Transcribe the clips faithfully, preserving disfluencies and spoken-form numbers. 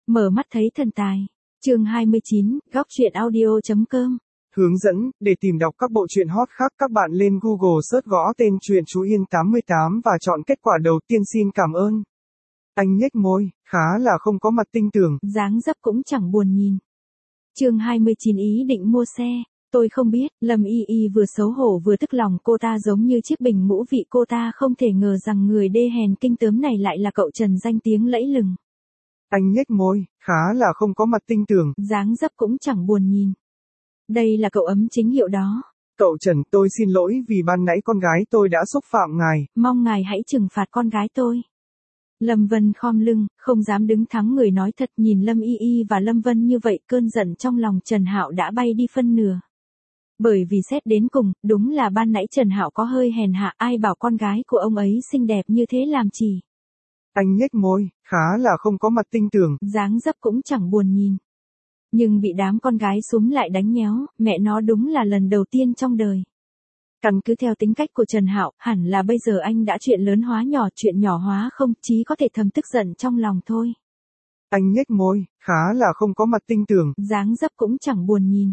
Mở mắt thấy thần tài. Chương hai mươi chín, góc truyện audio chấm com. Hướng dẫn, để tìm đọc các bộ truyện hot khác các bạn lên Google search gõ tên truyện Chú Yên tám mươi tám và chọn kết quả đầu tiên. Xin cảm ơn. Anh nhếch môi, khá là không có mặt tinh tường. Dáng dấp cũng chẳng buồn nhìn. Chương hai mươi chín ý định mua xe. Tôi không biết, Lâm Y Y vừa xấu hổ vừa tức lòng, cô ta giống như chiếc bình ngũ vị, cô ta không thể ngờ rằng người đê hèn kinh tởm này lại là cậu Trần danh tiếng lẫy lừng. Anh nhếch môi, khá là không có mặt tinh tường. Dáng dấp cũng chẳng buồn nhìn. Đây là cậu ấm chính hiệu đó. Cậu Trần, tôi xin lỗi vì ban nãy con gái tôi đã xúc phạm ngài. Mong ngài hãy trừng phạt con gái tôi. Lâm Vân khom lưng, không dám đứng thắng người nói thật, nhìn Lâm Y Y và Lâm Vân như vậy, cơn giận trong lòng Trần Hạo đã bay đi phân nửa. Bởi vì xét đến cùng, đúng là ban nãy Trần Hạo có hơi hèn hạ, ai bảo con gái của ông ấy xinh đẹp như thế làm chỉ. Anh nhếch môi, khá là không có mặt tinh tường. Dáng dấp cũng chẳng buồn nhìn. Nhưng bị đám con gái súm lại đánh nhéo, mẹ nó đúng là lần đầu tiên trong đời. Căn cứ theo tính cách của Trần Hạo, hẳn là bây giờ anh đã chuyện lớn hóa nhỏ, chuyện nhỏ hóa không, chí có thể thầm tức giận trong lòng thôi. Anh nhếch môi, khá là không có mặt tinh tường. Dáng dấp cũng chẳng buồn nhìn.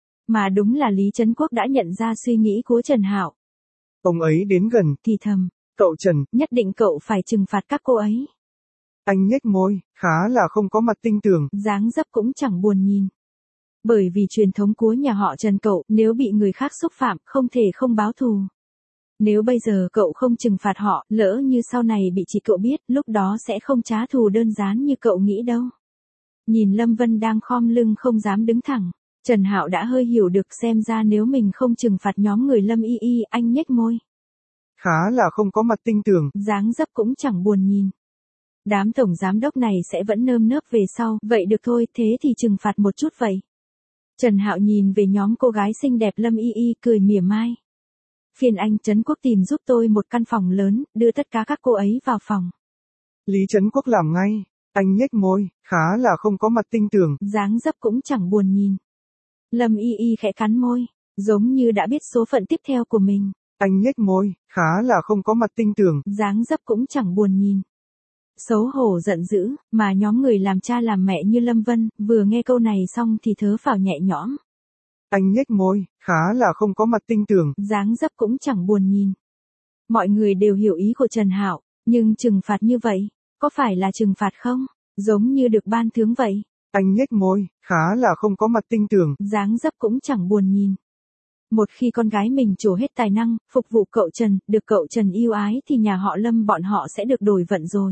Mà đúng là Lý Trấn Quốc đã nhận ra suy nghĩ của Trần Hạo. Ông ấy đến gần, thì thầm. Cậu Trần, nhất định cậu phải trừng phạt các cô ấy. Anh nhếch môi, khá là không có mặt tinh tường. Dáng dấp cũng chẳng buồn nhìn. Bởi vì truyền thống của nhà họ Trần cậu, nếu bị người khác xúc phạm, không thể không báo thù. Nếu bây giờ cậu không trừng phạt họ, lỡ như sau này bị chị cậu biết, lúc đó sẽ không trả thù đơn giản như cậu nghĩ đâu. Nhìn Lâm Vân đang khom lưng không dám đứng thẳng, Trần Hạo đã hơi hiểu được, xem ra nếu mình không trừng phạt nhóm người Lâm Y Y, anh nhếch môi. Khá là không có mặt tinh tường. Dáng dấp cũng chẳng buồn nhìn. Đám tổng giám đốc này sẽ vẫn nơm nớp về sau, vậy được thôi, thế thì trừng phạt một chút vậy. Trần Hạo nhìn về nhóm cô gái xinh đẹp Lâm Y Y, cười mỉa mai. Phiền anh Trấn Quốc tìm giúp tôi một căn phòng lớn, đưa tất cả các cô ấy vào phòng. Lý Trấn Quốc làm ngay. Anh nhếch môi, khá là không có mặt tinh tường. Dáng dấp cũng chẳng buồn nhìn. Lâm Y Y khẽ cắn môi, giống như đã biết số phận tiếp theo của mình. Anh nhếch môi, khá là không có mặt tinh tường. Dáng dấp cũng chẳng buồn nhìn. Xấu hổ giận dữ, mà nhóm người làm cha làm mẹ như Lâm Vân, vừa nghe câu này xong thì thớ phào nhẹ nhõm. Anh nhếch môi, khá là không có mặt tinh tường. Dáng dấp cũng chẳng buồn nhìn. Mọi người đều hiểu ý của Trần Hạo, nhưng trừng phạt như vậy, có phải là trừng phạt không? Giống như được ban thưởng vậy. Anh nhếch môi, khá là không có mặt tinh tường. Dáng dấp cũng chẳng buồn nhìn. Một khi con gái mình trổ hết tài năng, phục vụ cậu Trần, được cậu Trần yêu ái thì nhà họ Lâm bọn họ sẽ được đổi vận rồi.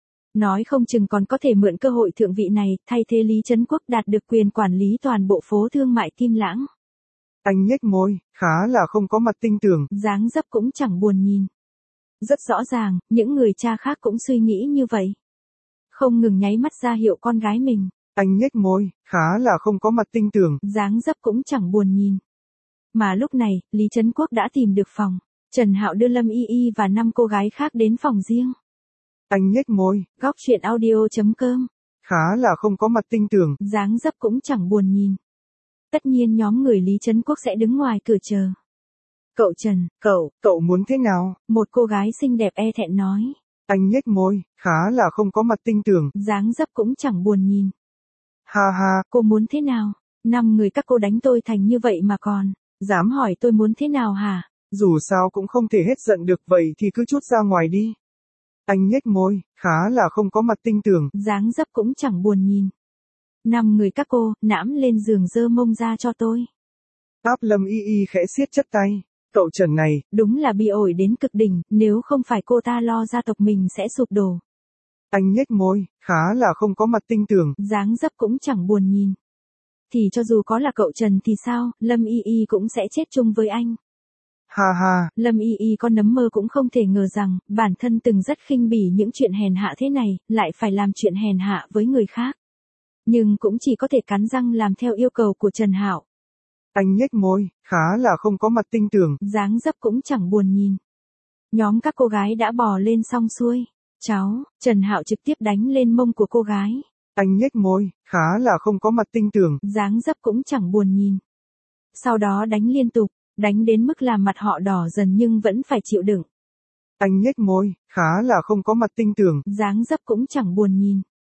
Nói không chừng còn có thể mượn cơ hội thượng vị này, thay thế Lý Trấn Quốc đạt được quyền quản lý toàn bộ phố thương mại Kim Lãng. Anh nhếch môi, khá là không có mặt tinh tường. Dáng dấp cũng chẳng buồn nhìn. Rất rõ ràng, những người cha khác cũng suy nghĩ như vậy. Không ngừng nháy mắt ra hiệu con gái mình. Anh nhếch môi, khá là không có mặt tinh tường. Dáng dấp cũng chẳng buồn nhìn. Mà lúc này, Lý Trấn Quốc đã tìm được phòng. Trần Hạo đưa Lâm Y Y và năm cô gái khác đến phòng riêng. Anh nhếch môi. Góc truyện audio chấm com. Khá là không có mặt tinh tường. Dáng dấp cũng chẳng buồn nhìn. Tất nhiên nhóm người Lý Trấn Quốc sẽ đứng ngoài cửa chờ. Cậu Trần, cậu, cậu muốn thế nào? Một cô gái xinh đẹp e thẹn nói. Anh nhếch môi, khá là không có mặt tinh tường. Dáng dấp cũng chẳng buồn nhìn. Ha ha. Cô muốn thế nào? Năm người các cô đánh tôi thành như vậy mà còn dám hỏi tôi muốn thế nào hả? Dù sao cũng không thể hết giận được, vậy thì cứ trút ra ngoài đi. Anh nhếch môi, khá là không có mặt tinh tường. Dáng dấp cũng chẳng buồn nhìn. Năm người các cô, nãm lên giường dơ mông ra cho tôi. Áp Lâm Y Y khẽ siết chất tay. Cậu Trần này, đúng là bị ổi đến cực đỉnh, nếu không phải cô ta lo gia tộc mình sẽ sụp đổ. Anh nhếch môi, khá là không có mặt tinh tường. Dáng dấp cũng chẳng buồn nhìn. Thì cho dù có là cậu Trần thì sao, Lâm Y Y cũng sẽ chết chung với anh. Ha ha. Lâm Y Y con nấm mơ cũng không thể ngờ rằng, bản thân từng rất khinh bỉ những chuyện hèn hạ thế này, lại phải làm chuyện hèn hạ với người khác. Nhưng cũng chỉ có thể cắn răng làm theo yêu cầu của Trần Hạo. Anh nhếch môi, khá là không có mặt tinh tường. Dáng dấp cũng chẳng buồn nhìn. Nhóm các cô gái đã bò lên xong xuôi. Cháu, Trần Hạo trực tiếp đánh lên mông của cô gái. Anh nhếch môi, khá là không có mặt tinh tường. Dáng dấp cũng chẳng buồn nhìn. Sau đó đánh liên tục, đánh đến mức làm mặt họ đỏ dần nhưng vẫn phải chịu đựng. Anh nhếch môi, khá là không có mặt tinh tường. Dáng dấp cũng chẳng buồn nhìn.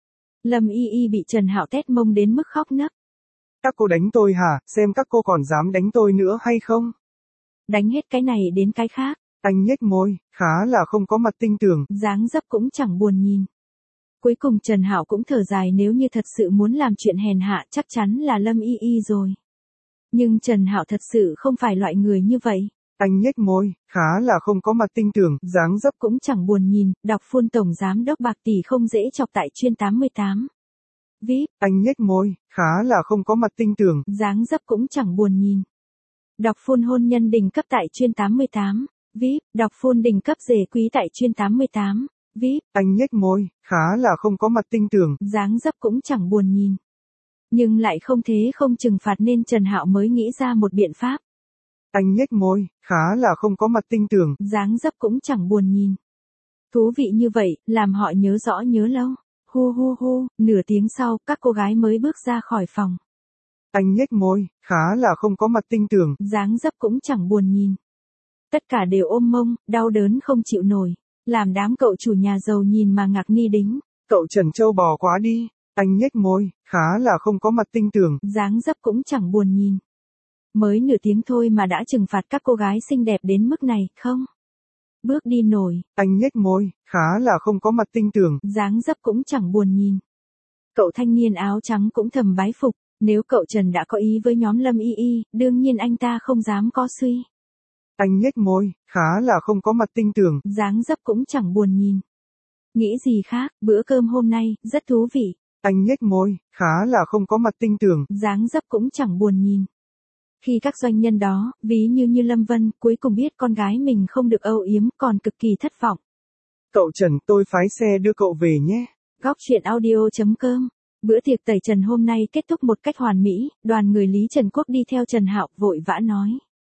Lâm Y Y bị Trần Hạo tét mông đến mức khóc nấc. Các cô đánh tôi hả, xem các cô còn dám đánh tôi nữa hay không? Đánh hết cái này đến cái khác. Anh nhếch môi, khá là không có mặt tinh tường. Dáng dấp cũng chẳng buồn nhìn. Cuối cùng Trần Hạo cũng thở dài, nếu như thật sự muốn làm chuyện hèn hạ chắc chắn là Lâm Y Y rồi. Nhưng Trần Hạo thật sự không phải loại người như vậy. Anh nhếch môi, khá là không có mặt tinh tường, dáng dấp cũng chẳng buồn nhìn, đọc phun tổng giám đốc bạc tỷ không dễ chọc tại chuyên tám mươi tám. vê i pê. Anh nhếch môi, khá là không có mặt tinh tường, dáng dấp cũng chẳng buồn nhìn. Đọc phun hôn nhân đỉnh cấp tại chuyên tám mươi tám. vê i pê. Đọc phun đỉnh cấp rể quý tại chuyên tám mươi tám. vê i pê. Anh nhếch môi, khá là không có mặt tinh tường, dáng dấp cũng chẳng buồn nhìn. Nhưng lại không thế không trừng phạt nên Trần Hạo mới nghĩ ra một biện pháp. Anh nhếch môi, khá là không có mặt tinh tường, dáng dấp cũng chẳng buồn nhìn. Thú vị như vậy, làm họ nhớ rõ nhớ lâu. Hu hu hu, nửa tiếng sau, các cô gái mới bước ra khỏi phòng. Anh nhếch môi, khá là không có mặt tinh tường, dáng dấp cũng chẳng buồn nhìn. Tất cả đều ôm mông, đau đớn không chịu nổi. Làm đám cậu chủ nhà giàu nhìn mà ngạc ni đính. Cậu Trần Châu bò quá đi. Anh nhếch môi, khá là không có mặt tinh tường, dáng dấp cũng chẳng buồn nhìn. Mới nửa tiếng thôi mà đã trừng phạt các cô gái xinh đẹp đến mức này, không? Bước đi nổi. Anh nhếch môi, khá là không có mặt tinh tường, dáng dấp cũng chẳng buồn nhìn. Cậu thanh niên áo trắng cũng thầm bái phục, nếu cậu Trần đã có ý với nhóm Lâm Y Y, đương nhiên anh ta không dám có suy. Anh nhếch môi, khá là không có mặt tinh tường, dáng dấp cũng chẳng buồn nhìn. Nghĩ gì khác, bữa cơm hôm nay, rất thú vị. Anh nhếch môi, khá là không có mặt tinh tường, dáng dấp cũng chẳng buồn nhìn. Khi các doanh nhân đó, ví như như Lâm Vân, cuối cùng biết con gái mình không được âu yếm, còn cực kỳ thất vọng. Cậu Trần, tôi phái xe đưa cậu về nhé. Góc truyện audio chấm com. Bữa tiệc tẩy trần hôm nay kết thúc một cách hoàn mỹ, đoàn người Lý Trần Quốc đi theo Trần Hạo vội vã nói.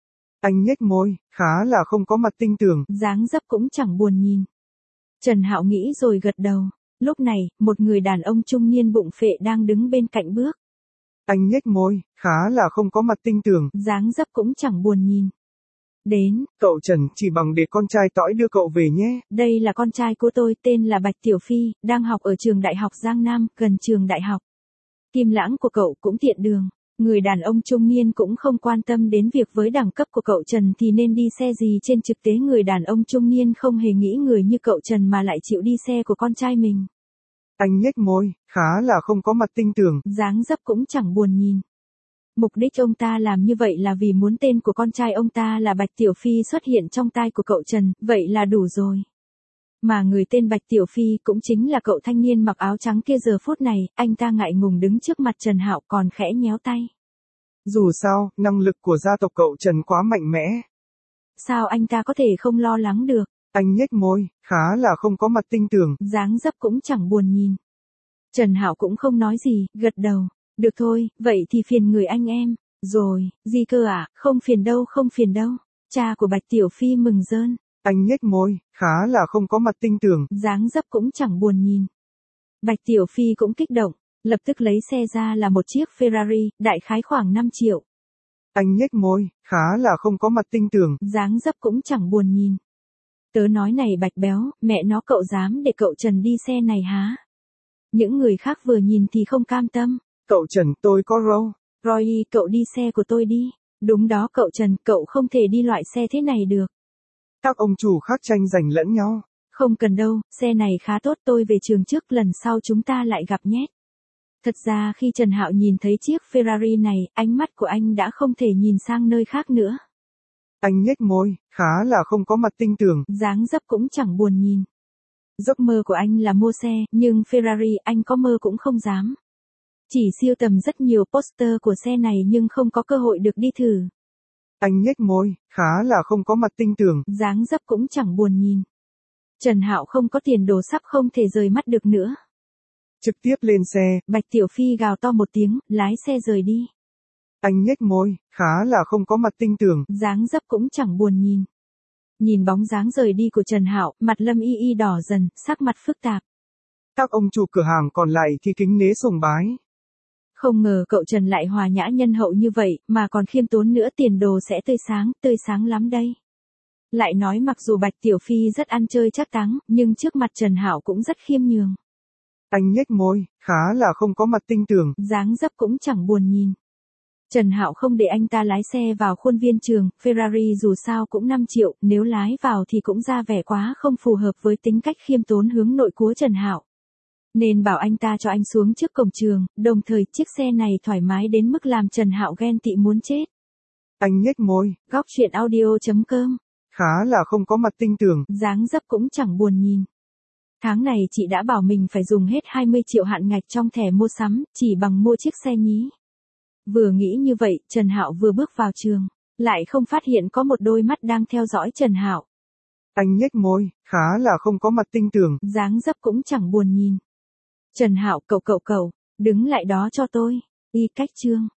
Anh nhếch môi, khá là không có mặt tinh tường, dáng dấp cũng chẳng buồn nhìn. Trần Hạo nghĩ rồi gật đầu. Lúc này, một người đàn ông trung niên bụng phệ đang đứng bên cạnh bước. Anh nhếch môi, khá là không có mặt tinh tường, dáng dấp cũng chẳng buồn nhìn. Đến, cậu Trần, chỉ bằng để con trai tõi đưa cậu về nhé. Đây là con trai của tôi, tên là Bạch Tiểu Phi, đang học ở trường đại học Giang Nam, gần trường đại học. Kim lãng của cậu cũng tiện đường. Người đàn ông trung niên cũng không quan tâm đến việc với đẳng cấp của cậu Trần thì nên đi xe gì, trên thực tế người đàn ông trung niên không hề nghĩ người như cậu Trần mà lại chịu đi xe của con trai mình. Anh nhếch môi, khá là không có mặt tinh tường, dáng dấp cũng chẳng buồn nhìn. Mục đích ông ta làm như vậy là vì muốn tên của con trai ông ta là Bạch Tiểu Phi xuất hiện trong tai của cậu Trần, vậy là đủ rồi. Mà người tên Bạch Tiểu Phi cũng chính là cậu thanh niên mặc áo trắng kia, giờ phút này, anh ta ngại ngùng đứng trước mặt Trần Hạo còn khẽ nhéo tay. Dù sao, năng lực của gia tộc cậu Trần quá mạnh mẽ. Sao anh ta có thể không lo lắng được? Anh nhếch môi, khá là không có mặt tinh tường, dáng dấp cũng chẳng buồn nhìn. Trần Hạo cũng không nói gì, gật đầu. Được thôi, vậy thì phiền người anh em. Rồi, gì cơ à, không phiền đâu không phiền đâu. Cha của Bạch Tiểu Phi mừng rơn. Anh nhếch môi, khá là không có mặt tinh tường, dáng dấp cũng chẳng buồn nhìn. Bạch Tiểu Phi cũng kích động, lập tức lấy xe ra là một chiếc Ferrari, đại khái khoảng năm triệu. Anh nhếch môi, khá là không có mặt tinh tường, dáng dấp cũng chẳng buồn nhìn. Tớ nói này Bạch béo, mẹ nó cậu dám để cậu Trần đi xe này hả? Những người khác vừa nhìn thì không cam tâm. Cậu Trần, tôi có râu. Roy, cậu đi xe của tôi đi. Đúng đó cậu Trần, cậu không thể đi loại xe thế này được. Các ông chủ khác tranh giành lẫn nhau. Không cần đâu, xe này khá tốt, tôi về trường trước, lần sau chúng ta lại gặp nhé. Thật ra khi Trần Hạo nhìn thấy chiếc Ferrari này, ánh mắt của anh đã không thể nhìn sang nơi khác nữa. Anh nhếch môi, khá là không có mặt tinh tường, dáng dấp cũng chẳng buồn nhìn. Giấc mơ của anh là mua xe, nhưng Ferrari anh có mơ cũng không dám. Chỉ siêu tầm rất nhiều poster của xe này nhưng không có cơ hội được đi thử. Anh nhếch môi, khá là không có mặt tinh tường, dáng dấp cũng chẳng buồn nhìn. Trần Hạo không có tiền đồ sắp không thể rời mắt được nữa. Trực tiếp lên xe, Bạch Tiểu Phi gào to một tiếng, lái xe rời đi. Anh nhếch môi, khá là không có mặt tinh tường, dáng dấp cũng chẳng buồn nhìn. Nhìn bóng dáng rời đi của Trần Hạo, mặt Lâm Y Y đỏ dần, sắc mặt phức tạp. Các ông chủ cửa hàng còn lại thì kính nể sùng bái. Không ngờ cậu Trần lại hòa nhã nhân hậu như vậy, mà còn khiêm tốn nữa, tiền đồ sẽ tươi sáng, tươi sáng lắm đây. Lại nói mặc dù Bạch Tiểu Phi rất ăn chơi trác táng, nhưng trước mặt Trần Hạo cũng rất khiêm nhường. Anh nhếch môi, khá là không có mặt tinh tường. Dáng dấp cũng chẳng buồn nhìn. Trần Hạo không để anh ta lái xe vào khuôn viên trường, Ferrari dù sao cũng năm triệu, nếu lái vào thì cũng ra vẻ quá không phù hợp với tính cách khiêm tốn hướng nội của Trần Hạo. Nên bảo anh ta cho anh xuống trước cổng trường, đồng thời chiếc xe này thoải mái đến mức làm Trần Hạo ghen tị muốn chết. Anh nhếch môi. Góc truyện audio chấm com. Khá là không có mặt tinh tường. Dáng dấp cũng chẳng buồn nhìn. Tháng này chị đã bảo mình phải dùng hết hai mươi triệu hạn ngạch trong thẻ mua sắm, chỉ bằng mua chiếc xe nhí. Vừa nghĩ như vậy, Trần Hạo vừa bước vào trường, lại không phát hiện có một đôi mắt đang theo dõi Trần Hạo. Anh nhếch môi, khá là không có mặt tinh tường. Dáng dấp cũng chẳng buồn nhìn. Trần Hạo, cậu cậu cậu, đứng lại đó cho tôi. Y cách chương.